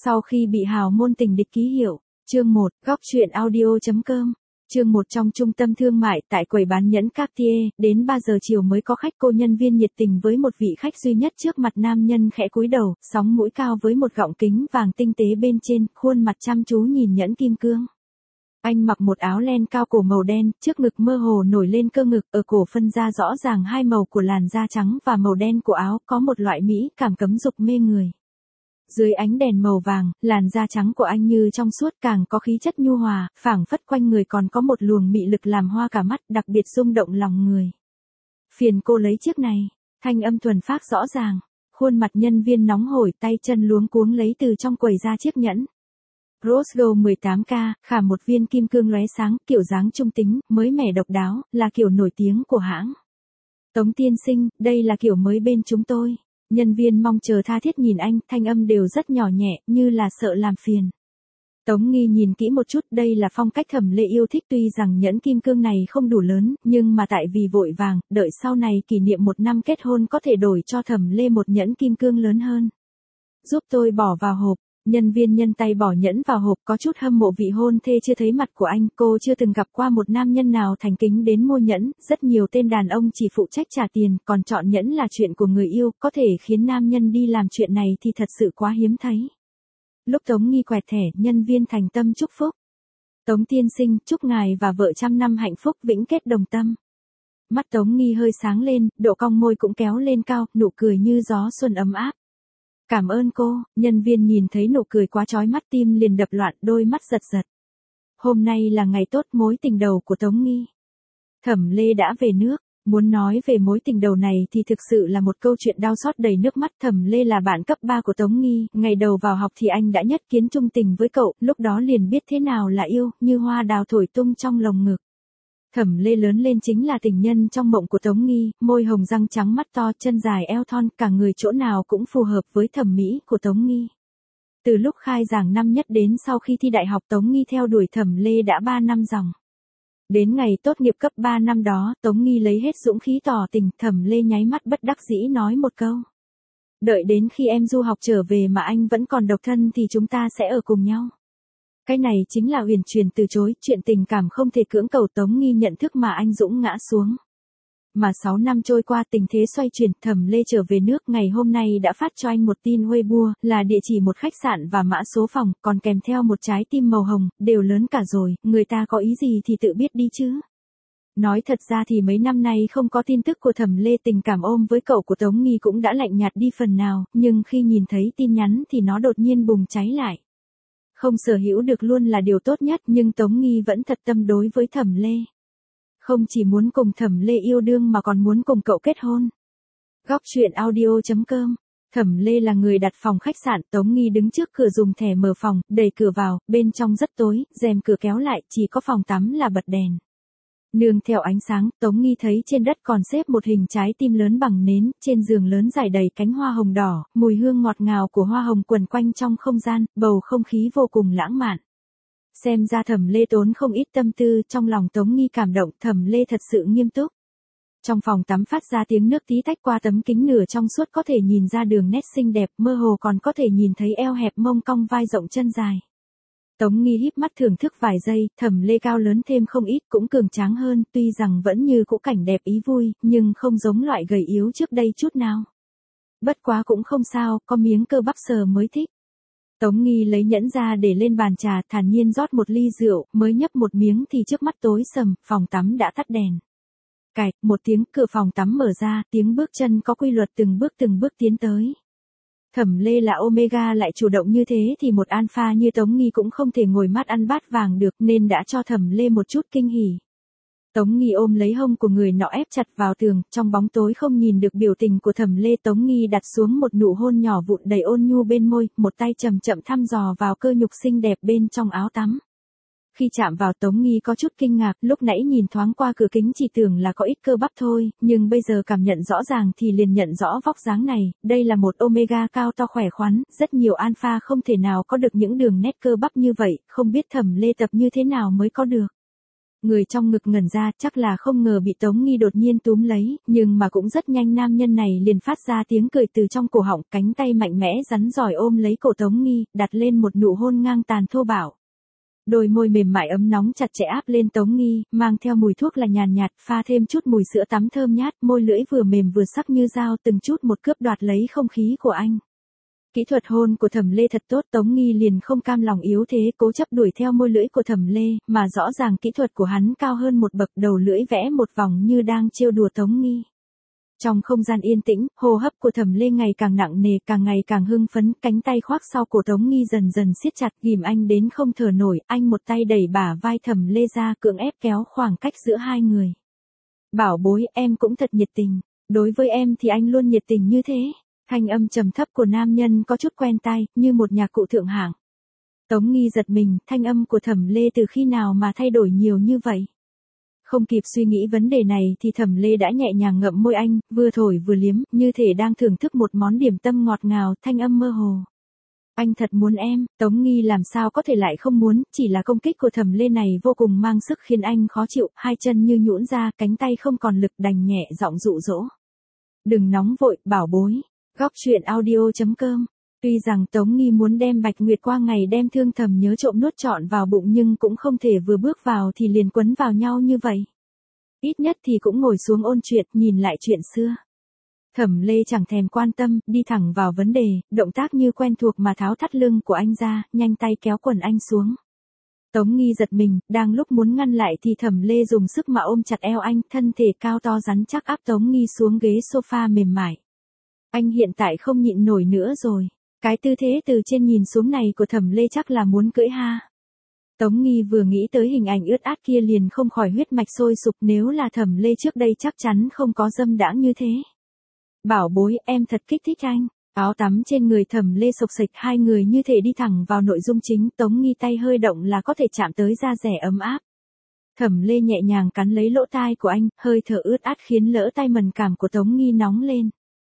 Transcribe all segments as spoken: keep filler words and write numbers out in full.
Sau khi bị hào môn tình địch ký hiệu, chương một, góc truyện audio.com. Chương một trong trung tâm thương mại tại quầy bán nhẫn Cartier, đến ba giờ chiều mới có khách, cô nhân viên nhiệt tình với một vị khách duy nhất trước mặt nam nhân khẽ cúi đầu, sóng mũi cao với một gọng kính vàng tinh tế bên trên, khuôn mặt chăm chú nhìn nhẫn kim cương. Anh mặc một áo len cao cổ màu đen, trước ngực mơ hồ nổi lên cơ ngực, ở cổ phân ra rõ ràng hai màu của làn da trắng và màu đen của áo, có một loại mỹ cảm cấm dục mê người. Dưới ánh đèn màu vàng, làn da trắng của anh như trong suốt, càng có khí chất nhu hòa, phảng phất quanh người còn có một luồng mị lực làm hoa cả mắt, đặc biệt rung động lòng người. Phiền cô lấy chiếc này, thanh âm thuần phác rõ ràng, khuôn mặt nhân viên nóng hổi, tay chân luống cuống lấy từ trong quầy ra chiếc nhẫn. Rose Gold mười tám K, khả một viên kim cương lóe sáng, kiểu dáng trung tính, mới mẻ độc đáo, là kiểu nổi tiếng của hãng. Tống tiên sinh, đây là kiểu mới bên chúng tôi. Nhân viên mong chờ tha thiết nhìn anh, thanh âm đều rất nhỏ nhẹ, như là sợ làm phiền. Tống Nghi nhìn kỹ một chút, đây là phong cách Thẩm Lê yêu thích, tuy rằng nhẫn kim cương này không đủ lớn, nhưng mà tại vì vội vàng, đợi sau này kỷ niệm một năm kết hôn có thể đổi cho Thẩm Lê một nhẫn kim cương lớn hơn. Giúp tôi bỏ vào hộp. Nhân viên nhân tay bỏ nhẫn vào hộp, có chút hâm mộ vị hôn thê chưa thấy mặt của anh, cô chưa từng gặp qua một nam nhân nào thành kính đến mua nhẫn, rất nhiều tên đàn ông chỉ phụ trách trả tiền, còn chọn nhẫn là chuyện của người yêu, có thể khiến nam nhân đi làm chuyện này thì thật sự quá hiếm thấy. Lúc Tống Nghi quẹt thẻ, nhân viên thành tâm chúc phúc. Tống tiên sinh, chúc ngài và vợ trăm năm hạnh phúc vĩnh kết đồng tâm. Mắt Tống Nghi hơi sáng lên, độ cong môi cũng kéo lên cao, nụ cười như gió xuân ấm áp. Cảm ơn cô, nhân viên nhìn thấy nụ cười quá chói mắt, tim liền đập loạn, đôi mắt giật giật. Hôm nay là ngày tốt, mối tình đầu của Tống Nghi. Thẩm Lê đã về nước, muốn nói về mối tình đầu này thì thực sự là một câu chuyện đau xót đầy nước mắt. Thẩm Lê là bạn cấp ba của Tống Nghi, ngày đầu vào học thì anh đã nhất kiến trung tình với cậu, lúc đó liền biết thế nào là yêu, như hoa đào thổi tung trong lồng ngực. Thẩm Lê lớn lên chính là tình nhân trong mộng của Tống Nghi, môi hồng răng trắng mắt to, chân dài eo thon, cả người chỗ nào cũng phù hợp với thẩm mỹ của Tống Nghi. Từ lúc khai giảng năm nhất đến sau khi thi đại học, Tống Nghi theo đuổi Thẩm Lê đã ba năm dòng. Đến ngày tốt nghiệp cấp ba năm đó, Tống Nghi lấy hết dũng khí tỏ tình, Thẩm Lê nháy mắt bất đắc dĩ nói một câu. Đợi đến khi em du học trở về mà anh vẫn còn độc thân thì chúng ta sẽ ở cùng nhau. Cái này chính là huyền truyền từ chối, chuyện tình cảm không thể cưỡng cầu. Tống Nghi nhận thức mà anh dũng ngã xuống. Mà sáu năm trôi qua, tình thế xoay chuyển, Thẩm Lê trở về nước, ngày hôm nay đã phát cho anh một tin Weibo, là địa chỉ một khách sạn và mã số phòng, còn kèm theo một trái tim màu hồng, đều lớn cả rồi, người ta có ý gì thì tự biết đi chứ. Nói thật ra thì mấy năm nay không có tin tức của Thẩm Lê, tình cảm ôm với cậu của Tống Nghi cũng đã lạnh nhạt đi phần nào, nhưng khi nhìn thấy tin nhắn thì nó đột nhiên bùng cháy lại. Không sở hữu được luôn là điều tốt nhất, nhưng Tống Nghi vẫn thật tâm đối với Thẩm Lê. Không chỉ muốn cùng Thẩm Lê yêu đương mà còn muốn cùng cậu kết hôn. Góc truyện audio.com. Thẩm Lê là người đặt phòng khách sạn, Tống Nghi đứng trước cửa dùng thẻ mở phòng, đẩy cửa vào, bên trong rất tối, rèm cửa kéo lại, chỉ có phòng tắm là bật đèn. Nương theo ánh sáng, Tống Nghi thấy trên đất còn xếp một hình trái tim lớn bằng nến, trên giường lớn rải đầy cánh hoa hồng đỏ, mùi hương ngọt ngào của hoa hồng quần quanh trong không gian, bầu không khí vô cùng lãng mạn. Xem ra Thẩm Lê tốn không ít tâm tư, trong lòng Tống Nghi cảm động, Thẩm Lê thật sự nghiêm túc. Trong phòng tắm phát ra tiếng nước tí tách qua tấm kính nửa trong suốt, có thể nhìn ra đường nét xinh đẹp, mơ hồ còn có thể nhìn thấy eo hẹp mông cong vai rộng chân dài. Tống Nghi híp mắt thưởng thức vài giây, Thẩm Lê cao lớn thêm không ít, cũng cường tráng hơn, tuy rằng vẫn như cũ cảnh đẹp ý vui, nhưng không giống loại gầy yếu trước đây chút nào. Bất quá cũng không sao, có miếng cơ bắp sờ mới thích. Tống Nghi lấy nhẫn ra để lên bàn trà, thản nhiên rót một ly rượu, mới nhấp một miếng thì trước mắt tối sầm, phòng tắm đã tắt đèn. Cạch, một tiếng, cửa phòng tắm mở ra, tiếng bước chân có quy luật từng bước từng bước tiến tới. Thẩm Lê là Omega lại chủ động như thế thì một alpha như Tống Nghi cũng không thể ngồi mắt ăn bát vàng được, nên đã cho Thẩm Lê một chút kinh hỉ. Tống Nghi ôm lấy hông của người nọ ép chặt vào tường, trong bóng tối không nhìn được biểu tình của Thẩm Lê. Tống Nghi đặt xuống một nụ hôn nhỏ vụn đầy ôn nhu bên môi, một tay chậm chậm thăm dò vào cơ nhục xinh đẹp bên trong áo tắm. Khi chạm vào, Tống Nghi có chút kinh ngạc, lúc nãy nhìn thoáng qua cửa kính chỉ tưởng là có ít cơ bắp thôi, nhưng bây giờ cảm nhận rõ ràng thì liền nhận rõ vóc dáng này, đây là một Omega cao to khỏe khoắn, rất nhiều alpha không thể nào có được những đường nét cơ bắp như vậy, không biết Thẩm Lê tập như thế nào mới có được. Người trong ngực ngẩn ra, chắc là không ngờ bị Tống Nghi đột nhiên túm lấy, nhưng mà cũng rất nhanh nam nhân này liền phát ra tiếng cười từ trong cổ họng, cánh tay mạnh mẽ rắn giỏi ôm lấy cổ Tống Nghi, đặt lên một nụ hôn ngang tàn thô bạo. Đôi môi mềm mại ấm nóng chặt chẽ áp lên Tống Nghi, mang theo mùi thuốc là nhàn nhạt, pha thêm chút mùi sữa tắm thơm nhát, môi lưỡi vừa mềm vừa sắc như dao, từng chút một cướp đoạt lấy không khí của anh. Kỹ thuật hôn của Thẩm Lê thật tốt, Tống Nghi liền không cam lòng yếu thế, cố chấp đuổi theo môi lưỡi của Thẩm Lê, mà rõ ràng kỹ thuật của hắn cao hơn một bậc, đầu lưỡi vẽ một vòng như đang trêu đùa Tống Nghi. Trong không gian yên tĩnh, hô hấp của Thẩm Lê ngày càng nặng nề, càng ngày càng hưng phấn, cánh tay khoác sau cổ Tống Nghi dần dần siết chặt, ghìm anh đến không thở nổi, anh một tay đẩy bả vai Thẩm Lê ra, cưỡng ép kéo khoảng cách giữa hai người. Bảo bối, em cũng thật nhiệt tình, đối với em thì anh luôn nhiệt tình như thế. Thanh âm trầm thấp của nam nhân có chút quen tai, như một nhạc cụ thượng hạng. Tống Nghi giật mình, thanh âm của Thẩm Lê từ khi nào mà thay đổi nhiều như vậy? Không kịp suy nghĩ vấn đề này thì Thẩm Lê đã nhẹ nhàng ngậm môi anh, vừa thổi vừa liếm, như thể đang thưởng thức một món điểm tâm ngọt ngào, thanh âm mơ hồ. Anh thật muốn em, Tống Nghi làm sao có thể lại không muốn, chỉ là công kích của Thẩm Lê này vô cùng mang sức khiến anh khó chịu, hai chân như nhũn ra, cánh tay không còn lực, đành nhẹ giọng dụ dỗ. Đừng nóng vội, bảo bối. Góc truyện audio chấm com. Tuy rằng Tống Nghi muốn đem Bạch Nguyệt qua ngày đem Thương Thầm nhớ trộm nuốt trọn vào bụng nhưng cũng không thể vừa bước vào thì liền quấn vào nhau như vậy. Ít nhất thì cũng ngồi xuống ôn chuyện, nhìn lại chuyện xưa. Thẩm Lê chẳng thèm quan tâm, đi thẳng vào vấn đề, động tác như quen thuộc mà tháo thắt lưng của anh ra, nhanh tay kéo quần anh xuống. Tống Nghi giật mình, đang lúc muốn ngăn lại thì Thẩm Lê dùng sức mà ôm chặt eo anh, thân thể cao to rắn chắc áp Tống Nghi xuống ghế sofa mềm mại. Anh hiện tại không nhịn nổi nữa rồi. Cái tư thế từ trên nhìn xuống này của Thẩm Lê chắc là muốn cưỡi ha. Tống Nghi vừa nghĩ tới hình ảnh ướt át kia liền không khỏi huyết mạch sôi sục, nếu là Thẩm Lê trước đây chắc chắn không có dâm đãng như thế. Bảo bối, em thật kích thích anh. Áo tắm trên người Thẩm Lê xộc xệch, hai người như thể đi thẳng vào nội dung chính, Tống Nghi tay hơi động là có thể chạm tới da dẻ ấm áp. Thẩm Lê nhẹ nhàng cắn lấy lỗ tai của anh, hơi thở ướt át khiến lỗ tai mần cảm của Tống Nghi nóng lên.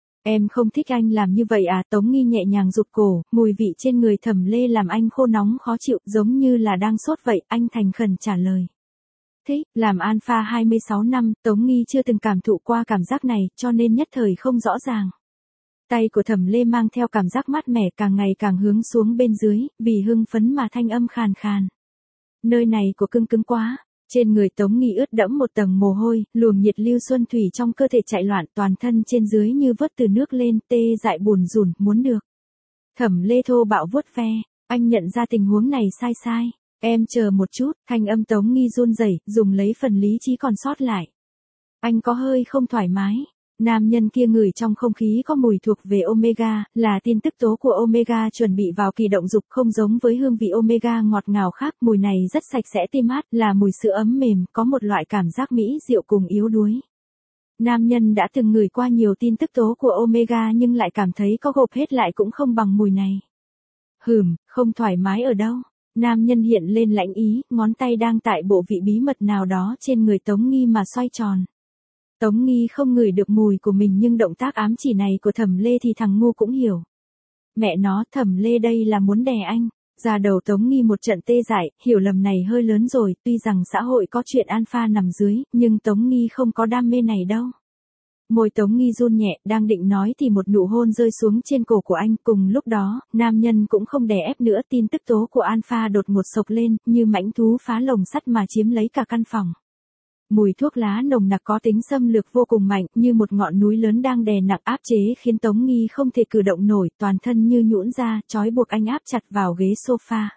Em không thích anh làm như vậy à? Tống Nghi nhẹ nhàng rụt cổ, mùi vị trên người Thẩm Lê làm anh khô nóng khó chịu, giống như là đang sốt vậy, anh thành khẩn trả lời. Thích, làm alpha hai mươi sáu năm, Tống Nghi chưa từng cảm thụ qua cảm giác này, cho nên nhất thời không rõ ràng. Tay của Thẩm Lê mang theo cảm giác mát mẻ càng ngày càng hướng xuống bên dưới, vì hưng phấn mà thanh âm khàn khàn. Nơi này của cưng cứng quá. Trên người Tống Nghi ướt đẫm một tầng mồ hôi, luồng nhiệt lưu xuân thủy trong cơ thể chạy loạn, toàn thân trên dưới như vớt từ nước lên, tê dại buồn rùn, muốn được. Thẩm Lê thô bạo vuốt ve, anh nhận ra tình huống này sai sai. Em chờ một chút, thanh âm Tống Nghi run rẩy, dùng lấy phần lý trí còn sót lại. Anh có hơi không thoải mái. Nam nhân kia ngửi trong không khí có mùi thuộc về omega, là tin tức tố của omega chuẩn bị vào kỳ động dục, không giống với hương vị omega ngọt ngào khác, mùi này rất sạch sẽ tê mát, là mùi sữa ấm mềm, có một loại cảm giác mỹ diệu cùng yếu đuối. Nam nhân đã từng ngửi qua nhiều tin tức tố của omega nhưng lại cảm thấy có gộp hết lại cũng không bằng mùi này. Hừm, không thoải mái ở đâu? Nam nhân hiện lên lãnh ý, ngón tay đang tại bộ vị bí mật nào đó trên người Tống Nghi mà xoay tròn. Tống Nghi không ngửi được mùi của mình nhưng động tác ám chỉ này của Thẩm Lê thì thằng ngu cũng hiểu. Mẹ nó, Thẩm Lê đây là muốn đè anh. Ra đầu Tống Nghi một trận tê dại, hiểu lầm này hơi lớn rồi, tuy rằng xã hội có chuyện alpha nằm dưới, nhưng Tống Nghi không có đam mê này đâu. Môi Tống Nghi run nhẹ, đang định nói thì một nụ hôn rơi xuống trên cổ của anh, cùng lúc đó, nam nhân cũng không đè ép nữa, tin tức tố của alpha đột ngột sộc lên, như mãnh thú phá lồng sắt mà chiếm lấy cả căn phòng. Mùi thuốc lá nồng nặc có tính xâm lược vô cùng mạnh, như một ngọn núi lớn đang đè nặng áp chế khiến Tống Nghi không thể cử động nổi, toàn thân như nhũn ra, trói buộc anh áp chặt vào ghế sofa.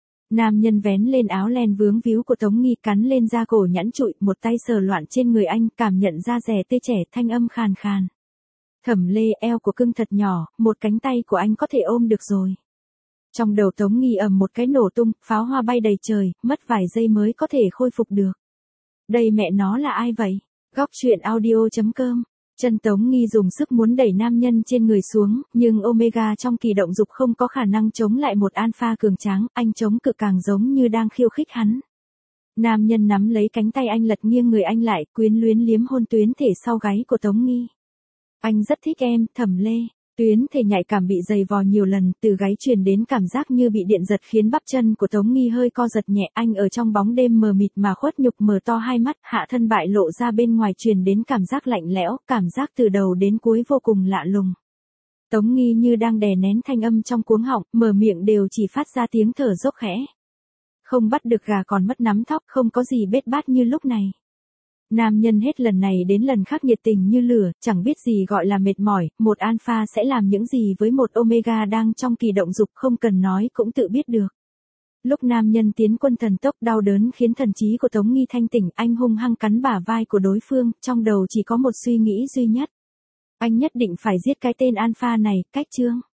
Nam nhân vén lên áo len vướng víu của Tống Nghi, cắn lên da cổ nhẵn trụi, một tay sờ loạn trên người anh, cảm nhận da rẻ tê trẻ, thanh âm khàn khàn. Thẩm Lê, eo của cưng thật nhỏ, một cánh tay của anh có thể ôm được rồi. Trong đầu Tống Nghi ầm một cái nổ tung, pháo hoa bay đầy trời, mất vài giây mới có thể khôi phục được. Đây mẹ nó là ai vậy? Góc truyện audio chấm com. Chân Tống Nghi dùng sức muốn đẩy nam nhân trên người xuống, nhưng omega trong kỳ động dục không có khả năng chống lại một alpha cường tráng, anh chống cự càng giống như đang khiêu khích hắn. Nam nhân nắm lấy cánh tay anh lật nghiêng người anh lại, quyến luyến liếm hôn tuyến thể sau gáy của Tống Nghi. Anh rất thích em, Thẩm Lê. Tuyến thể nhạy cảm bị dày vò nhiều lần, từ gáy truyền đến cảm giác như bị điện giật khiến bắp chân của Tống Nghi hơi co giật nhẹ, anh ở trong bóng đêm mờ mịt mà khuất nhục mở to hai mắt, hạ thân bại lộ ra bên ngoài truyền đến cảm giác lạnh lẽo, cảm giác từ đầu đến cuối vô cùng lạ lùng. Tống Nghi như đang đè nén thanh âm trong cuống họng, mở miệng đều chỉ phát ra tiếng thở dốc khẽ. Không bắt được gà còn mất nắm thóc, không có gì bết bát như lúc này. Nam nhân hết lần này đến lần khác nhiệt tình như lửa, chẳng biết gì gọi là mệt mỏi, một alpha sẽ làm những gì với một omega đang trong kỳ động dục không cần nói cũng tự biết được. Lúc nam nhân tiến quân thần tốc đau đớn khiến thần trí của Tống Nghi thanh tỉnh, anh hung hăng cắn bả vai của đối phương, trong đầu chỉ có một suy nghĩ duy nhất. Anh nhất định phải giết cái tên alpha này, cách chương.